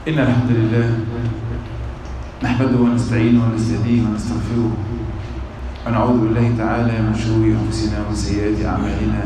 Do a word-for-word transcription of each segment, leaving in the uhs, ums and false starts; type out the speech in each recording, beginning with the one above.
إن الحمد لله نحمده ونستعينه ونستهديه ونستغفره ونعوذ بالله تعالى من شرور أنفسنا ومن سيئات أعمالنا.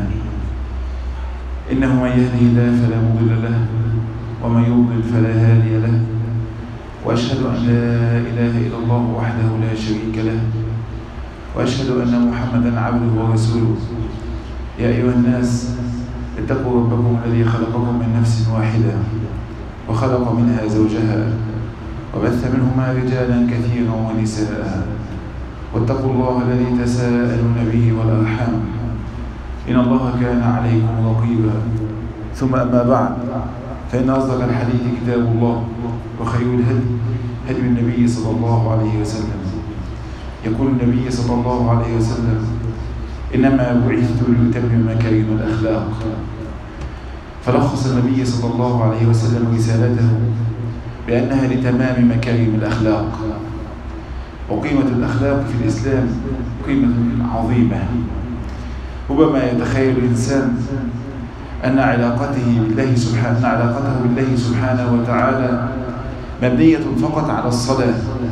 إنه من يهده الله فلا مضل له ومن يضلل فلا هادي له، وأشهد أن لا إله إلا الله وحده لا شريك له، وأشهد أن محمدا عبده ورسوله. يا أيها الناس اتقوا ربكم الذي خلقكم من نفس واحدة وخلق منها زوجها وبث منهما رجالا كثيرا ونساء، واتقوا الله الذي تساءلون به والأرحام إن الله كان عليكم رقيبا. ثم أما بعد، فإن أصدق الحديث كتاب الله، وخير الهدي هدي النبي صلى الله عليه وسلم. يقول النبي صلى الله عليه وسلم: إنما بعثت لأتمم مكارم الأخلاق. فلخص النبي صلى الله عليه وسلم رسالته بأنها لتمام مكارم الأخلاق. وقيمة الأخلاق في الإسلام قيمة عظيمة. ربما يتخيل الإنسان أن علاقته بالله سبحانه أن علاقته بالله سبحانه وتعالى مبنية فقط على الصلاة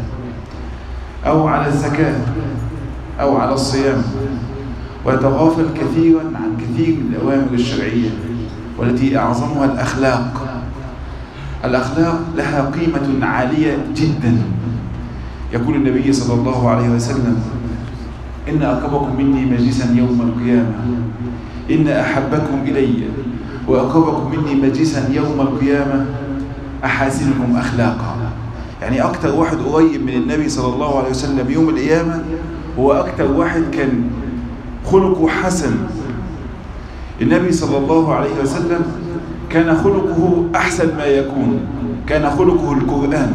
أو على الزكاة أو على الصيام، ويتغافل كثيرا عن كثير من الأوامر الشرعية، والتي أعظمها الأخلاق. الأخلاق لها قيمة عالية جدا. يقول النبي صلى الله عليه وسلم: إن أقربكم مني مجلسا يوم القيامة إن أحبكم إلي وأقربكم مني مجلسا يوم القيامة أحاسنكم أخلاقا. يعني أكثر واحد قريب من النبي صلى الله عليه وسلم يوم القيامة هو أكثر واحد كان خلقه حسن. النبي صلى الله عليه وسلم كان خلقه أحسن ما يكون، كان خلقه القرآن.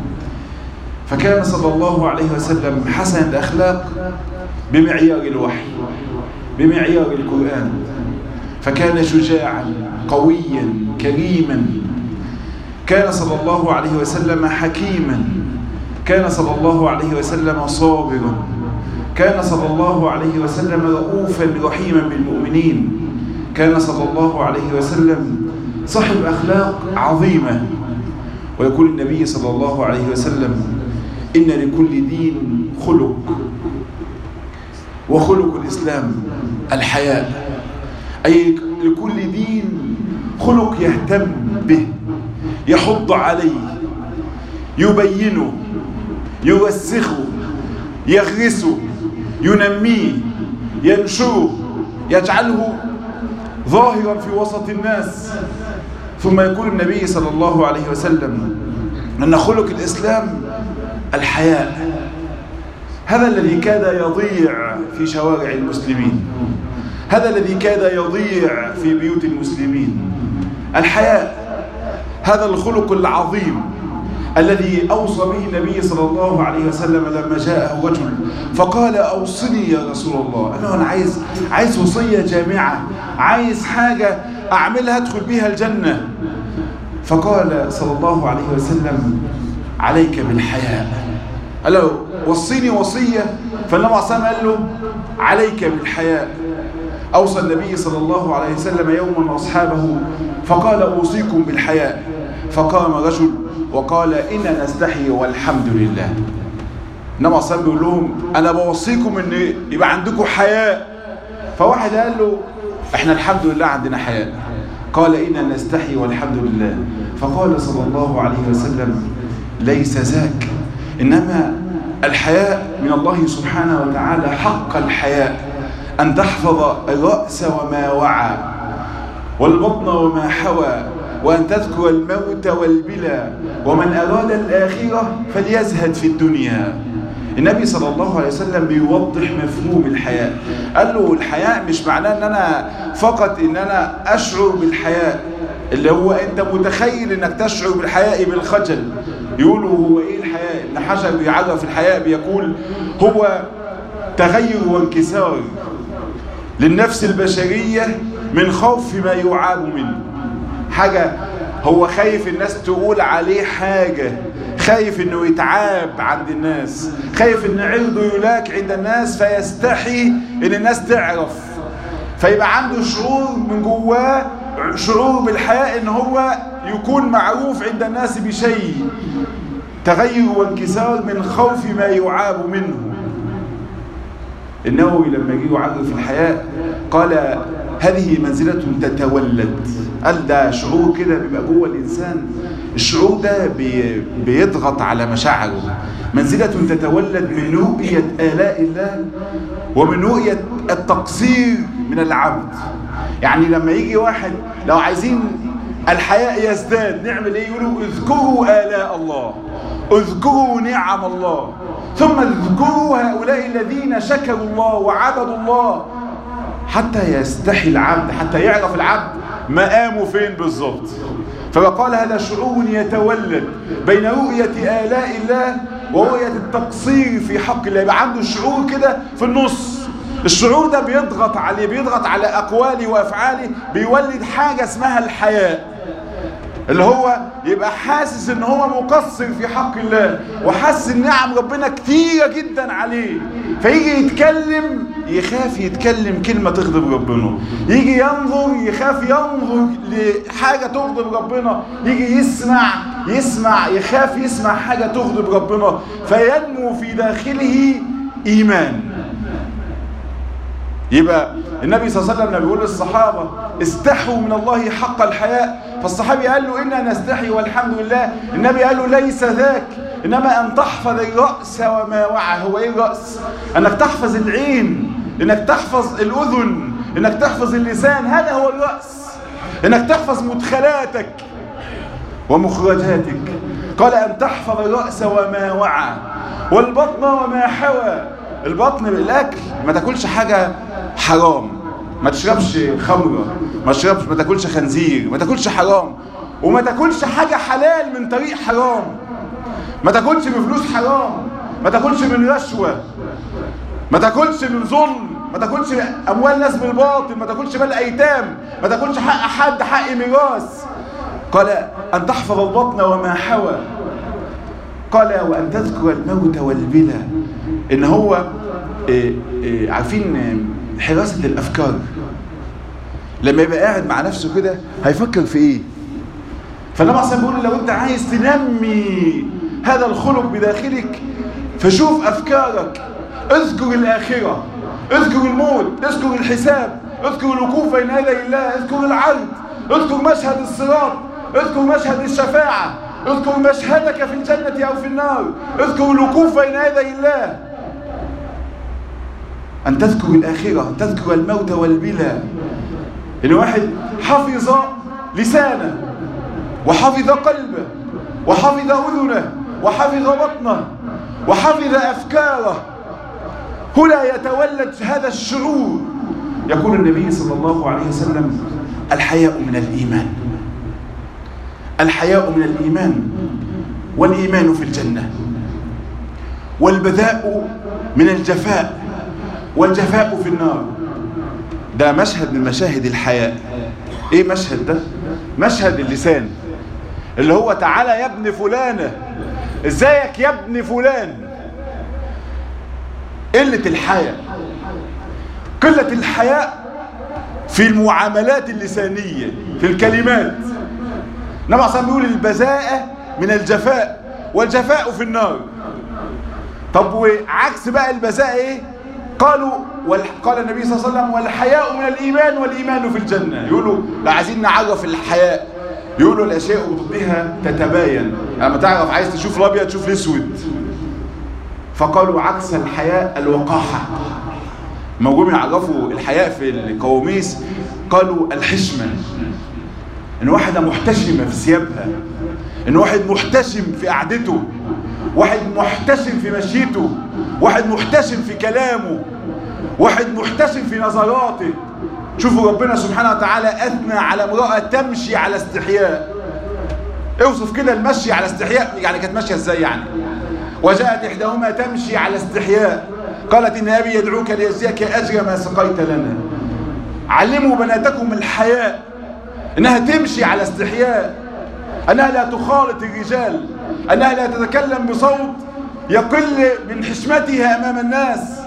فكان صلى الله عليه وسلم حسن الأخلاق بمعيار الوحي، بمعيار القرآن. فكان شجاعا قويا كريما. كان صلى الله عليه وسلم حكيما. كان صلى الله عليه وسلم صابرا. كان صلى الله عليه وسلم رؤوفا رحيما بالمؤمنين. كان صلى الله عليه وسلم صاحب أخلاق عظيمة. ويقول النبي صلى الله عليه وسلم: إن لكل دين خلق، وخلق الإسلام الحياء. أي لكل دين خلق يهتم به، يحض عليه، يبينه، يوسخه، يغرسه، ينميه، ينشره، يجعله ظاهرا في وسط الناس. ثم يقول النبي صلى الله عليه وسلم أن خلق الإسلام الحياء. هذا الذي كاد يضيع في شوارع المسلمين، هذا الذي كاد يضيع في بيوت المسلمين. الحياء، هذا الخلق العظيم الذي أوصى به النبي صلى الله عليه وسلم لما جاءه رجل فقال: أوصني يا رسول الله. قال له: أنا عايز عايز وصية جامعة، عايز حاجة أعملها أدخل بها الجنة. فقال صلى الله عليه وسلم: عليك بالحياء. قال له: وصيني وصية. فالنبي صلى الله عليه وسلم قال له: عليك بالحياء. أوصى النبي صلى الله عليه وسلم يوما أصحابه فقال: أوصيكم بالحياء. فقام رجل وقال: إنا نستحي والحمد لله. النبي صلى الله عليه وسلم بيقول لهم: أنا بوصيكم إن يبقى عندكم حياء. فواحد قال له: إحنا الحمد لله عندنا حياء. قال: إنا نستحي والحمد لله. فقال صلى الله عليه وسلم: ليس ذاك، إنما الحياء من الله سبحانه وتعالى حق الحياء أن تحفظ الرأس وما وعى والبطن وما حوى، وأن تذكر الموت والبلى، ومن أراد الآخرة فليزهد في الدنيا. النبي صلى الله عليه وسلم بيوضح مفهوم الحياء. قال له: الحياء مش معناه ان انا فقط ان انا اشعر بالحياء، اللي هو انت متخيل انك تشعر بالحياء بالخجل. يقولوا: هو ايه الحياء؟ ابن حجر بيعرف الحياء بيقول: هو تغير وانكسار للنفس البشرية من خوف ما يعاب منه. حاجة هو خايف الناس تقول عليه حاجة، خايف انه يتعاب عند الناس، خايف ان عرضه يلاك عند الناس فيستحي ان الناس تعرف، فيبقى عنده شعور من جواه، شعور بالحياء ان هو يكون معروف عند الناس بشيء، تغير وانكسار من خوف ما يعاب منه. النووي لما يجي يعرف الحياء قال هذه منزلة تتولد. قال ده شعور كده بيبقى جوه الإنسان، الشعور ده بي بيضغط على مشاعره. منزلة تتولد من رؤية آلاء الله ومن رؤية التقصير من العبد. يعني لما يجي واحد لو عايزين الحياء يزداد نعمل ايه؟ يقولوا اذكروا آلاء الله، اذكروا نعم الله، ثم اذكروا هؤلاء الذين شكروا الله وعبدوا الله، حتى يستحي العبد، حتى يعرف العبد مقامه فين بالظبط. فقال هذا شعور يتولد بين رؤية آلاء الله ورؤية التقصير في حق الله. يبقى عنده شعور كده في النص، الشعور ده بيضغط عليه، بيضغط على أقواله وأفعاله، بيولد حاجة اسمها الحياء، اللي هو يبقى حاسس ان هو مقصر في حق الله، وحاسس ان نعم ربنا كتيرة جدا عليه، فيجي يتكلم يخاف يتكلم كلمة تغضب ربنا، يجي ينظر يخاف ينظر لحاجة تغضب ربنا، يجي يسمع يسمع يخاف يسمع حاجة تغضب ربنا، فينمو في داخله إيمان. يبقى النبي صلى الله عليه وسلم لما بيقول للصحابة استحوا من الله حق الحياء، فالصحابي قال له إنا نستحي والحمد لله، النبي قال له ليس ذاك، إنما أن تحفظ الرأس وما وعى. هو إيه الرأس؟ أنك تحفظ العين، إنك تحفظ الأذن، إنك تحفظ اللسان، هذا هو الرأس، إنك تحفظ مدخلاتك ومخرجاتك. قال أن تحفظ الرأس وما وعى والبطن وما حوى. البطن بالأكل، ما تاكلش حاجة حرام، ما تشربش خمرة، ما تشربش، ما تاكلش خنزير، ما تاكلش حرام، وما تاكلش حاجة حلال من طريق حرام، ما تاكلش بفلوس حرام، ما تاكلش من رشوة، ما تاكلش من ظلم، ما تاكلش أموال ناس بالباطل، ما تاكلش مال أيتام، ما تاكلش حق حد، حق ميراث. قال أن تحفظ البطن وما حوى. قال وأن تذكر الموت والبلى. إن هو إيه إيه عارفين حراسة الأفكار، لما يبقى قاعد مع نفسه كده هيفكر في إيه؟ فالنبي صلى الله عليه وسلم بيقول لو أنت عايز تنمي هذا الخلق بداخلك فشوف أفكارك، اذكر الآخرة، اذكر الموت، اذكر الحساب، اذكر الوقوف بين يدي الله، اذكر العرض، اذكر مشهد الصراط، اذكر مشهد الشفاعة، اذكر مشهدك في الجنة أو في النار، اذكر الوقوف بين يدي الله. أن تذكر الآخرة، أن تذكر الموت والبلى. إن واحد حفظ لسانه وحفظ قلبه وحفظ أذنه وحفظ بطنه وحفظ أفكاره، هنا يتولد هذا الشعور. يقول النبي صلى الله عليه وسلم الحياء من الإيمان، الحياء من الإيمان، والإيمان في الجنة، والبذاء من الجفاء، والجفاء في النار. ده مشهد من مشاهد الحياء. ايه مشهد ده؟ مشهد اللسان، اللي هو تعالى يا ابن فلانة، ازيك يا ابن فلان. قلة الحياء، قلة الحياء في المعاملات اللسانية، في الكلمات. النبي صلى الله عليه وسلم بيقول البذاءة من الجفاء، والجفاء في النار. طب وعكس بقى البذاءة ايه؟ قالوا قال النبي صلى الله عليه وسلم والحياء من الإيمان والإيمان في الجنة. يقولوا لا عايزين نعرف الحياء، يقولوا الأشياء ضدها تتباين، لما تعرف عايز تشوف الأبيض تشوف الأسود. فقالوا عكس الحياء الوقاحة. موجود يعرفوا الحياء في القواميس قالوا الحشمة، إن واحدة محتشمة في ثيابها، إن واحد محتشم في قعدته، واحد محتشم في مشيته، واحد محتشم في كلامه، واحد محتشم في نظراته. شوفوا ربنا سبحانه وتعالى أثنى على امرأة تمشي على استحياء. اوصف كده المشي على استحياء، يعني كانت ماشية ازاي يعني؟ وجاءت إحداهما تمشي على استحياء قالت إن أبي يدعوك ليجزيك أجر ما سقيت لنا. علموا بناتكم الحياء، إنها تمشي على استحياء، أنها لا تخالط الرجال، أنها لا تتكلم بصوت يقل من حشمتها أمام الناس.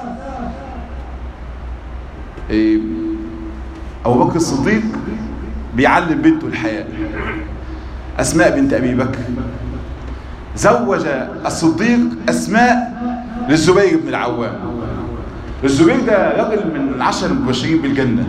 إيه أبو بكر الصديق بيعلم بنته الحياء. أسماء بنت أبي بكر، زوج الصديق أسماء للزبير بن العوام. الزبير ده رجل من العشر المبشرين بالجنة.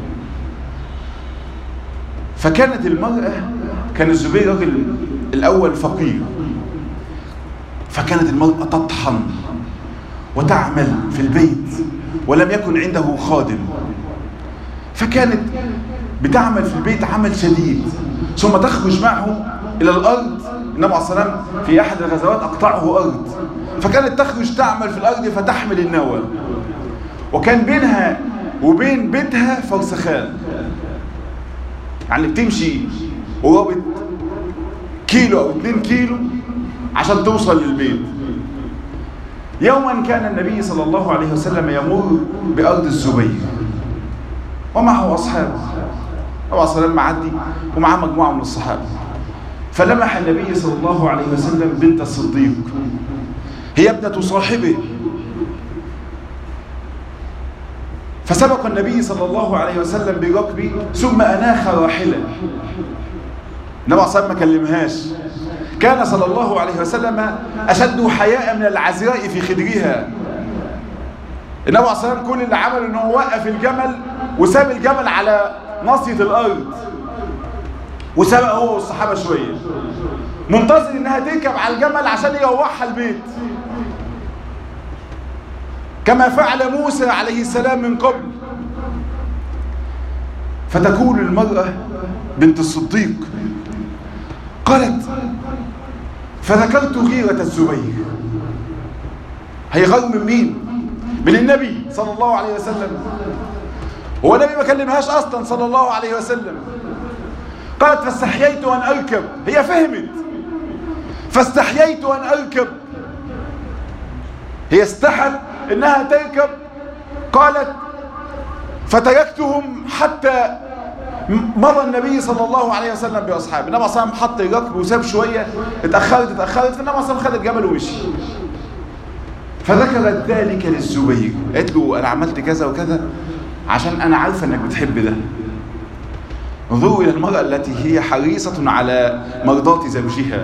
فكانت المرأة، كان الزبير رجل الأول فقير، فكانت المرأة تطحن وتعمل في البيت ولم يكن عنده خادم، فكانت بتعمل في البيت عمل شديد، ثم تخرج معه إلى الأرض. النبي عليه الصلاة والسلام في أحد الغزوات أقطعه أرض، فكانت تخرج تعمل في الأرض فتحمل النوى، وكان بينها وبين بيتها فرسخان، يعني بتمشي قرابة كيلو أو اتنين كيلو عشان توصل للبيت. يوما كان النبي صلى الله عليه وسلم يمر بأرض الزبير ومعه أصحابه. النبي عليه الصلاة والسلام معدي ومعه مجموعة من الصحابة، فلمح النبي صلى الله عليه وسلم بنت الصديق، هي ابنة صاحبه، فسبق النبي صلى الله عليه وسلم بركبه ثم أناخ راحلة. النبي صلى الله عليه وسلم ما كلمهاش، كان صلى الله عليه وسلم أشد حياء من العذراء في خدرها. النبي صلى الله عليه وسلم كل اللي عمله إنه وقف الجمل وساب الجمل على ناصية الأرض وسبق هو والصحابة شوية، منتظر إنها تركب على الجمل عشان يروحها البيت، كما فعل موسى عليه السلام من قبل. فتقول المرأة بنت الصديق قالت: فذكرت غيرة الزبير. هي غير من مين؟ من النبي صلى الله عليه وسلم. هو النبي ما كلمهاش أصلا صلى الله عليه وسلم. قالت: فاستحييت أن أركب. هي فهمت، فاستحييت أن أركب. هي استحت إنها تركب. قالت: فتركتهم حتى مضى النبي صلى الله عليه وسلم بأصحابه. النبي صلى الله عليه وسلم حط الركب وساب شوية، اتأخرت اتأخرت فالنبي صلى الله عليه وسلم خد الجمل ومشي. فذكرت ذلك للزبير، قالت له: أنا عملت كذا وكذا عشان أنا عارفة إنك بتحب ده. انظروا إلى المرأة التي هي حريصة على مرضاة زوجها،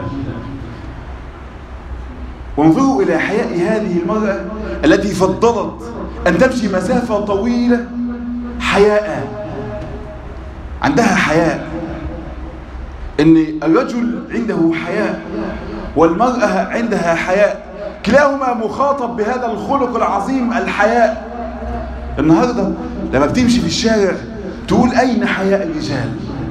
وانظروا إلى حياء هذه المرأة التي فضلت أن تمشي مسافة طويلة حياء، عندها حياء. إن الرجل عنده حياء والمرأة عندها حياء، كلاهما مخاطب بهذا الخلق العظيم الحياء. النهاردة لما بتمشي في الشارع تقول: أين حياء الرجال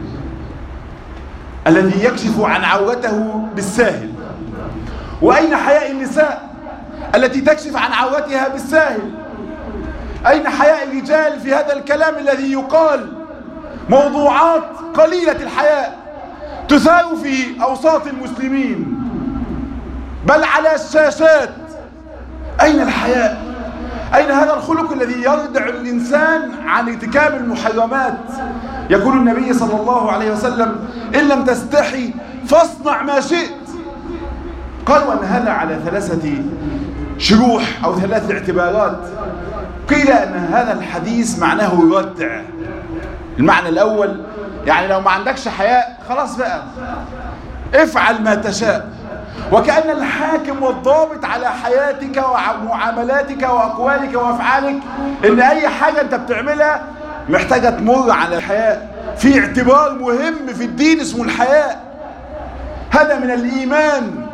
الذي يكشف عن عورته بالساهل؟ وأين حياء النساء التي تكشف عن عورتها بالساهل؟ أين حياء الرجال في هذا الكلام الذي يقال؟ موضوعات قليلة الحياء تثار في أوساط المسلمين بل على الشاشات. أين الحياء؟ أين هذا الخلق الذي يردع الإنسان عن ارتكاب المحرمات؟ يقول النبي صلى الله عليه وسلم: إن لم تستحي فاصنع ما شئت. قالوا أن هذا على ثلاثة شروح أو ثلاث اعتبارات. قيل أن هذا الحديث معناه ردع. المعنى الأول يعني لو ما عندكش حياء خلاص بقى افعل ما تشاء، وكأن الحاكم والضابط على حياتك ومعاملاتك وأقوالك وأفعالك إن أي حاجة أنت بتعملها محتاجة تمر على الحياء. في اعتبار مهم في الدين اسمه الحياء، هذا من الإيمان،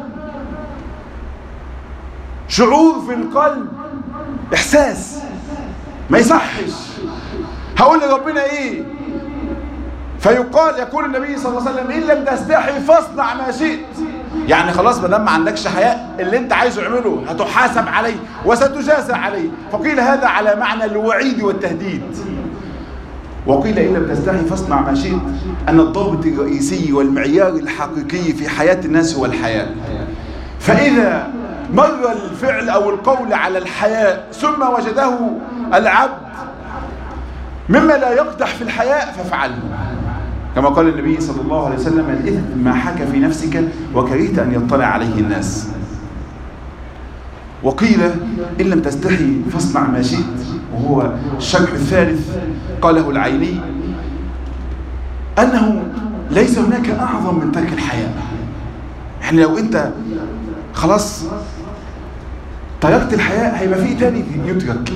شعور في القلب، إحساس ما يصحش. هقول لربنا إيه؟ فيقال يقول النبي صلى الله عليه وسلم: إن لم تستحي فاصنع ما شئت. يعني خلاص ما دام ما عندكش حياء اللي انت عايزه اعمله هتحاسب عليه وستجازى عليه. فقيل هذا على معنى الوعيد والتهديد. وقيل إن لم تستحي فاصنع ما شئت أن الضابط الرئيسي والمعيار الحقيقي في حياة الناس هو الحياء. فإذا مر الفعل أو القول على الحياء ثم وجده العبد مما لا يقدح في الحياء فافعله، كما قال النبي صلى الله عليه وسلم: الإثم ما حكى في نفسك وكرهت أن يطلع عليه الناس. وقيل إن لم تستحي فاصنع ما شئت، وهو الشرح الثالث قاله العيني، أنه ليس هناك أعظم من ترك الحياء. يعني لو أنت خلاص تركت الحياء هيبقى فيه تاني يترك.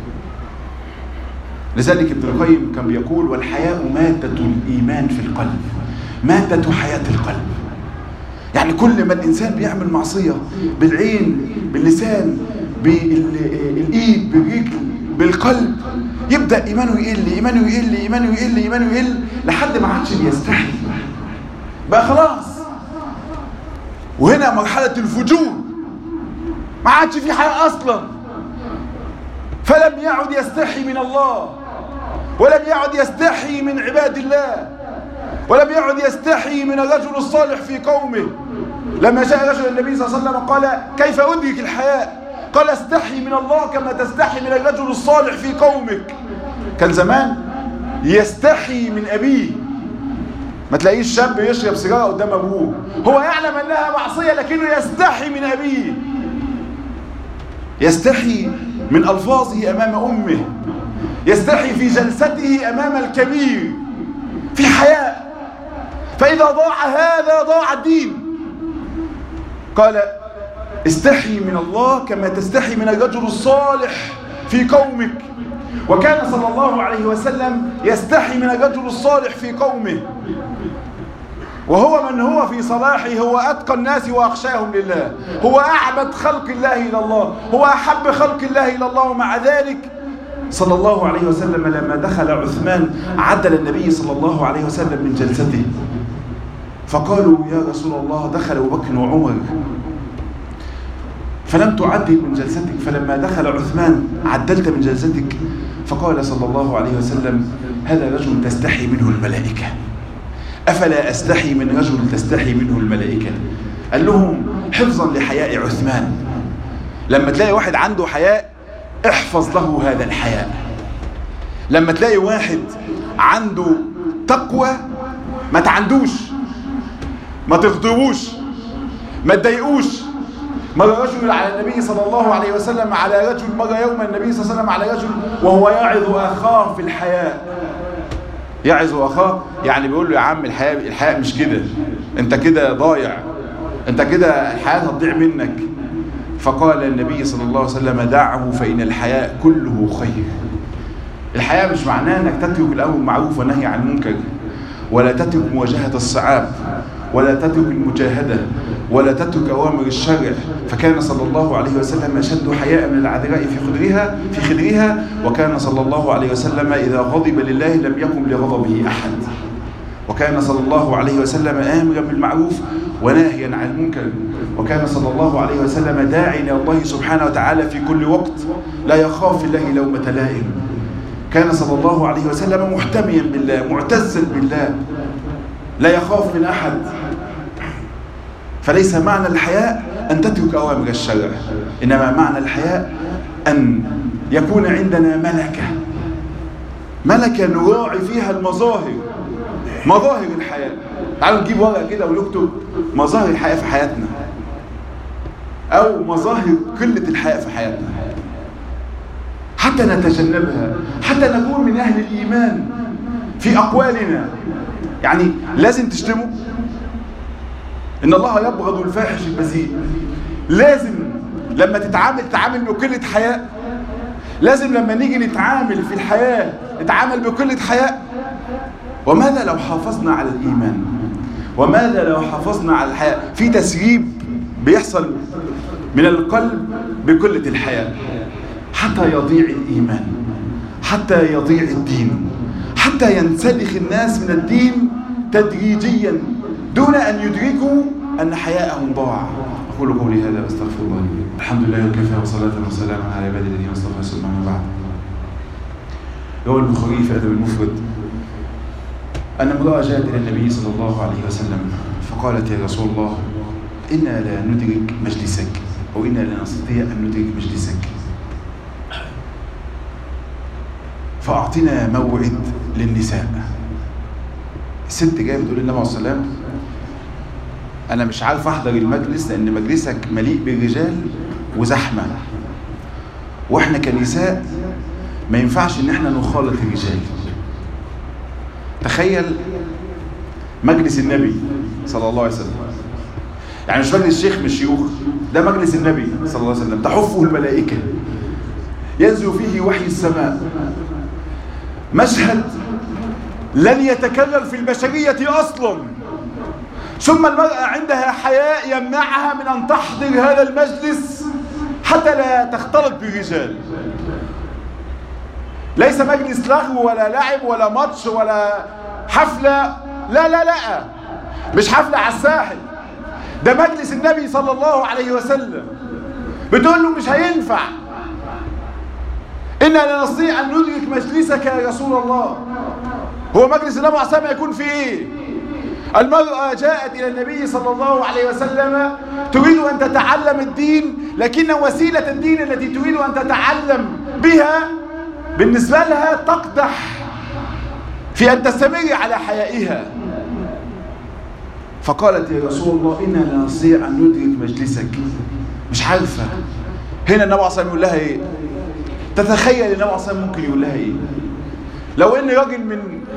لذلك ابن القيم كان بيقول: والحياء مادة الإيمان في القلب، مادة حياة القلب. يعني كل ما الإنسان بيعمل معصية بالعين باللسان بالإيد بالرجل بالقلب، يبدأ إيمانه يقل إيمانه يقل إيمانه يقل إيمانه يقل لحد ما عادش بيستحي بقى خلاص. وهنا مرحلة الفجور، ما عادش في حياة أصلا، فلم يعد يستحي من الله، ولم يعد يستحي من عباد الله، ولم يعد يستحي من الرجل الصالح في قومه. لما جاء رجل النبي صلى الله عليه وسلم قال: كيف أدرك الحياء؟ قال: استحي من الله كما تستحي من الرجل الصالح في قومك. كان زمان يستحي من أبيه، ما تلاقيش شاب يشرب سيجارة قدام أبوه، هو يعلم أنها معصية لكنه يستحي من أبيه، يستحي من ألفاظه أمام أمه، يستحي في جلسته أمام الكبير، في حياء. فإذا ضاع هذا ضاع الدين. قال: استحي من الله كما تستحي من الرجل الصالح في قومك. وكان صلى الله عليه وسلم يستحي من الرجل الصالح في قومه، وهو من هو في صلاحه هو أتقى الناس وأخشاهم لله، هو أعبد خلق الله إلى الله، هو أحب خلق الله إلى الله. ومع ذلك صلى الله عليه وسلم لما دخل عثمان عدل النبي صلى الله عليه وسلم من جلسته، فقالوا: يا رسول الله دخل أبو بكر وعمر فلم تعدل من جلستك، فلما دخل عثمان عدلت من جلستك. فقال صلى الله عليه وسلم: هذا رجل تستحي منه الملائكة، أفلا أستحي من رجل تستحي منه الملائكة؟ قال لهم حفظا لحياء عثمان. لما تلاقي واحد عنده حياء احفظ له هذا الحياء. لما تلاقي واحد عنده تقوى ما تعندوش، ما تغضبوش، ما تضايقوش. مر رجل على النبي صلى الله عليه وسلم على رجل مر يوم النبي صلى الله عليه وسلم على رجل وهو يعظ أخاه في الحياء. يعظ أخاه يعني بيقول له: يا عم الحياء الحياء مش كده، انت كده ضايع، انت كده الحياة هتضيع منك. فقال النبي صلى الله عليه وسلم: دعه فإن الحياء كله خير. الحياء مش معناه انك تترك الأمر بالمعروف والنهي عن المنكر، ولا تترك مواجهة الصعاب، ولا تترك المجاهدة، ولا تترك أوامر الشرع. فكان صلى الله عليه وسلم أشد حياء من العذراء في خدرها في خدرها وكان صلى الله عليه وسلم إذا غضب لله لم يقم لغضبه أحد. وكان صلى الله عليه وسلم آمرا بالمعروف وناهيا عن المنكر. وكان صلى الله عليه وسلم داعيا إلى الله سبحانه وتعالى في كل وقت، لا يخاف في الله لومة لائم. كان صلى الله عليه وسلم محتميا بالله، معتزا بالله، لا يخاف من أحد. فليس معنى الحياء أن تترك أوامر الشرع، إنما معنى الحياء أن يكون عندنا ملكة، ملكة نراعي فيها المظاهر، مظاهر الحياة. تعالوا نجيب ورقة كده ونكتب مظاهر الحياة في حياتنا، أو مظاهر قلة الحياة في حياتنا، حتى نتجنبها، حتى نكون من أهل الإيمان في أقوالنا. يعني لازم تشتموا، إن الله يبغض الفاحش البذيء. لازم لما تتعامل تتعامل بقلة حياء. لازم لما نيجي نتعامل في الحياة نتعامل بقلة حياء. وماذا لو حافظنا على الإيمان؟ وماذا لو حافظنا على الحياء؟ في تسريب بيحصل من القلب بقلة الحياء، حتى يضيع الإيمان، حتى يضيع الدين، حتى ينسلخ الناس من الدين تدريجيا دون أن يدركوا أن حياءهم ضاع. أقول قولي هذا أستغفر الله لي. الحمد لله وكفى وصلاة وسلاما على عباد الذين اصطفى ثم أما بعد. روى البخاري في أدب المفرد أن امرأة جاءت إلى النبي صلى الله عليه وسلم فقالت: يا رسول الله إنا لا ندرك مجلسك، أو إنا لا نستطيع أن ندرك مجلسك، فأعطنا موعد للنساء. الست جايه بتقول للنبي عليه الصلاه والسلام: انا مش عارف احضر المجلس لان مجلسك مليء بالرجال وزحمه، واحنا كنساء ما ينفعش ان احنا نخالط الرجال. تخيل مجلس النبي صلى الله عليه وسلم، يعني مش مجلس شيخ من الشيوخ، ده مجلس النبي صلى الله عليه وسلم، تحفه الملائكة، ينزل فيه وحي السماء، مشهد لن يتكرر في البشرية أصلا. ثم المرأة عندها حياء يمنعها من أن تحضر هذا المجلس حتى لا تختلط بالرجال. ليس مجلس لغو ولا لعب ولا ماتش ولا حفلة، لا لا لا، مش حفلة على الساحل، ده مجلس النبي صلى الله عليه وسلم. بتقول له مش هينفع، إنا لا نستطيع أن ندرك مجلسك يا رسول الله. هو مجلس النبي عليه الصلاة يكون فيه إيه؟ المرأة جاءت إلى النبي صلى الله عليه وسلم تريد أن تتعلم الدين، لكن وسيلة الدين التي تريد أن تتعلم بها بالنسبة لها تقدح في أن تستمر على حيائها. فقالت يا رسول الله إنا لا نستطيع أن ندرك مجلسك. مش عارفة. هنا النبي عليه الصلاة يقول لها إيه؟ تتخيل النبي عليه الصلاة ممكن يقول لها إيه؟ لو إن راجل من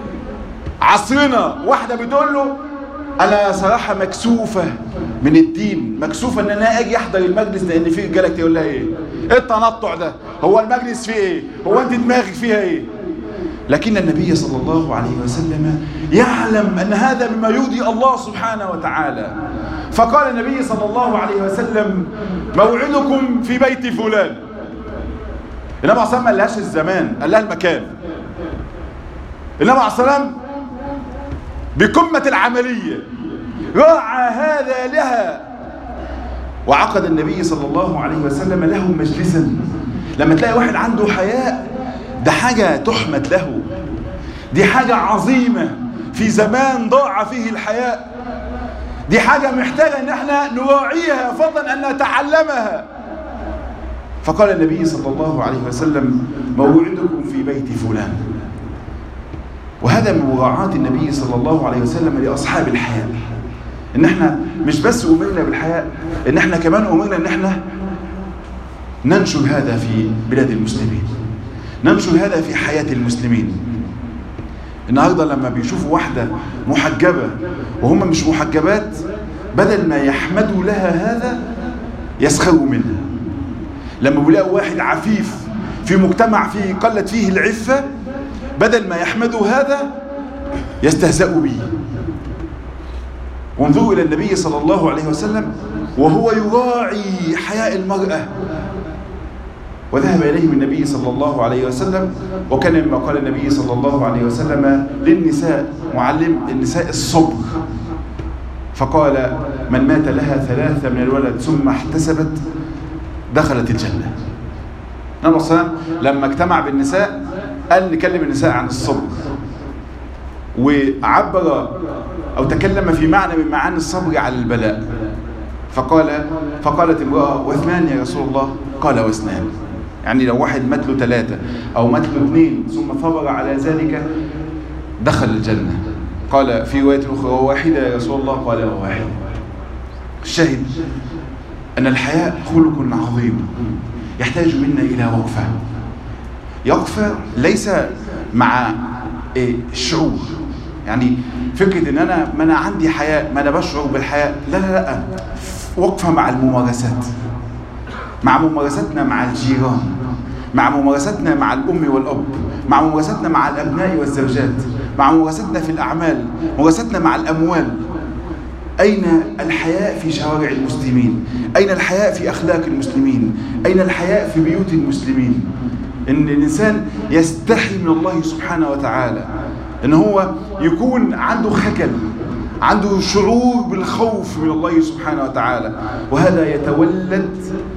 عصرنا واحدة بتقول له أنا صراحة مكسوفة من الدين، مكسوفة إن أنا أجي أحضر المجلس لأن فيه رجالة كتير، يقول لها إيه؟ إيه التنطع ده؟ هو المجلس فيه إيه؟ هو أنت دماغك فيها إيه؟ لكن النبي صلى الله عليه وسلم يعلم أن هذا مما يرضي الله سبحانه وتعالى. فقال النبي صلى الله عليه وسلم موعدكم في بيت فلان. النبي عليه الصلاة ما قالهاش الزمان، قال لها المكان. النبي عليه الصلاة بقمة العملية راعى هذا لها، وعقد النبي صلى الله عليه وسلم له مجلسا. لما تلاقي واحد عنده حياء ده حاجة تحمد له، دي حاجة عظيمة في زمان ضاع فيه الحياء، دي حاجة محتاجة ان احنا نراعيها فضلا ان نتعلمها. فقال النبي صلى الله عليه وسلم موعدكم في بيت فلان. وهذا من مراعاة النبي صلى الله عليه وسلم لأصحاب الحياء، ان احنا مش بس أمرنا بالحياء، ان احنا كمان أمرنا ان احنا ننشر هذا في بلاد المسلمين، ننشر هذا في حياة المسلمين. النهاردة لما بيشوفوا واحدة محجبة وهم مش محجبات، بدل ما يحمدوا لها هذا يسخروا منها. لما بيلاقوا واحد عفيف في مجتمع فيه قلت فيه العفة، بدل ما يحمدوا هذا يستهزئوا به. وانظروا إلى النبي صلى الله عليه وسلم وهو يراعي حياء المرأة، وذهب إليهم النبي صلى الله عليه وسلم، وكان مما قال النبي صلى الله عليه وسلم للنساء معلم النساء الصبر، فقال من مات لها ثلاثة من الولد ثم احتسبت دخلت الجنة. النبي صلى الله عليه وسلم لما اجتمع بالنساء قال نكلم النساء عن الصبر، وعبر أو تكلم في معنى من معاني الصبر على البلاء. فقال فقالت امرأة واثنان يا رسول الله؟ قال واثنان، يعني لو واحد مات له ثلاثة أو مات له اثنين ثم صبر على ذلك دخل الجنة. قال في رواية أخرى واحدة يا رسول الله؟ قال واحدة. الشاهد أن الحياء خلق عظيم يحتاج منا إلى وقفة، يقفة ليس مع الشعور، يعني فكرة ان انا ما انا عندي حياء، ما انا بشعر بالحياء، لا لا لا، وقفة مع الممارسات، مع ممارستنا مع الجيران، مع ممارستنا مع الام والاب، مع ممارستنا مع الابناء والزوجات، مع ممارستنا في الاعمال، ممارستنا مع الاموال. اين الحياء في شوارع المسلمين؟ اين الحياء في اخلاق المسلمين؟ اين الحياء في بيوت المسلمين؟ ان الانسان يستحي من الله سبحانه وتعالى، ان هو يكون عنده خجل، عنده شعور بالخوف من الله سبحانه وتعالى، وهذا يتولد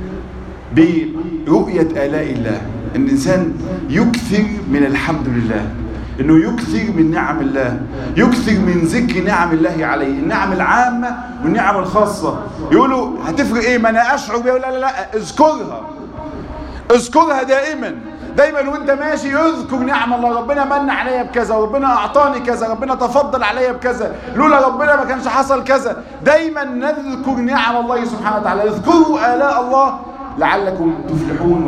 برؤية آلاء الله. ان الانسان يكثر من الحمد لله، انه يكثر من نعم الله، يكثر من ذكر نعم الله عليه، النعم العامة والنعم الخاصة. يقولوا هتفرق ايه ما انا اشعر بها؟ لا لا لا، اذكرها، اذكرها دائما دايما وانت ماشي، يذكر نعم الله، ربنا من عليا بكذا، وربنا اعطاني كذا، ربنا تفضل عليا بكذا، لولا ربنا ما كانش حصل كذا. دايما نذكر نعم الله سبحانه وتعالى، اذكروا آلاء الله لعلكم تفلحون.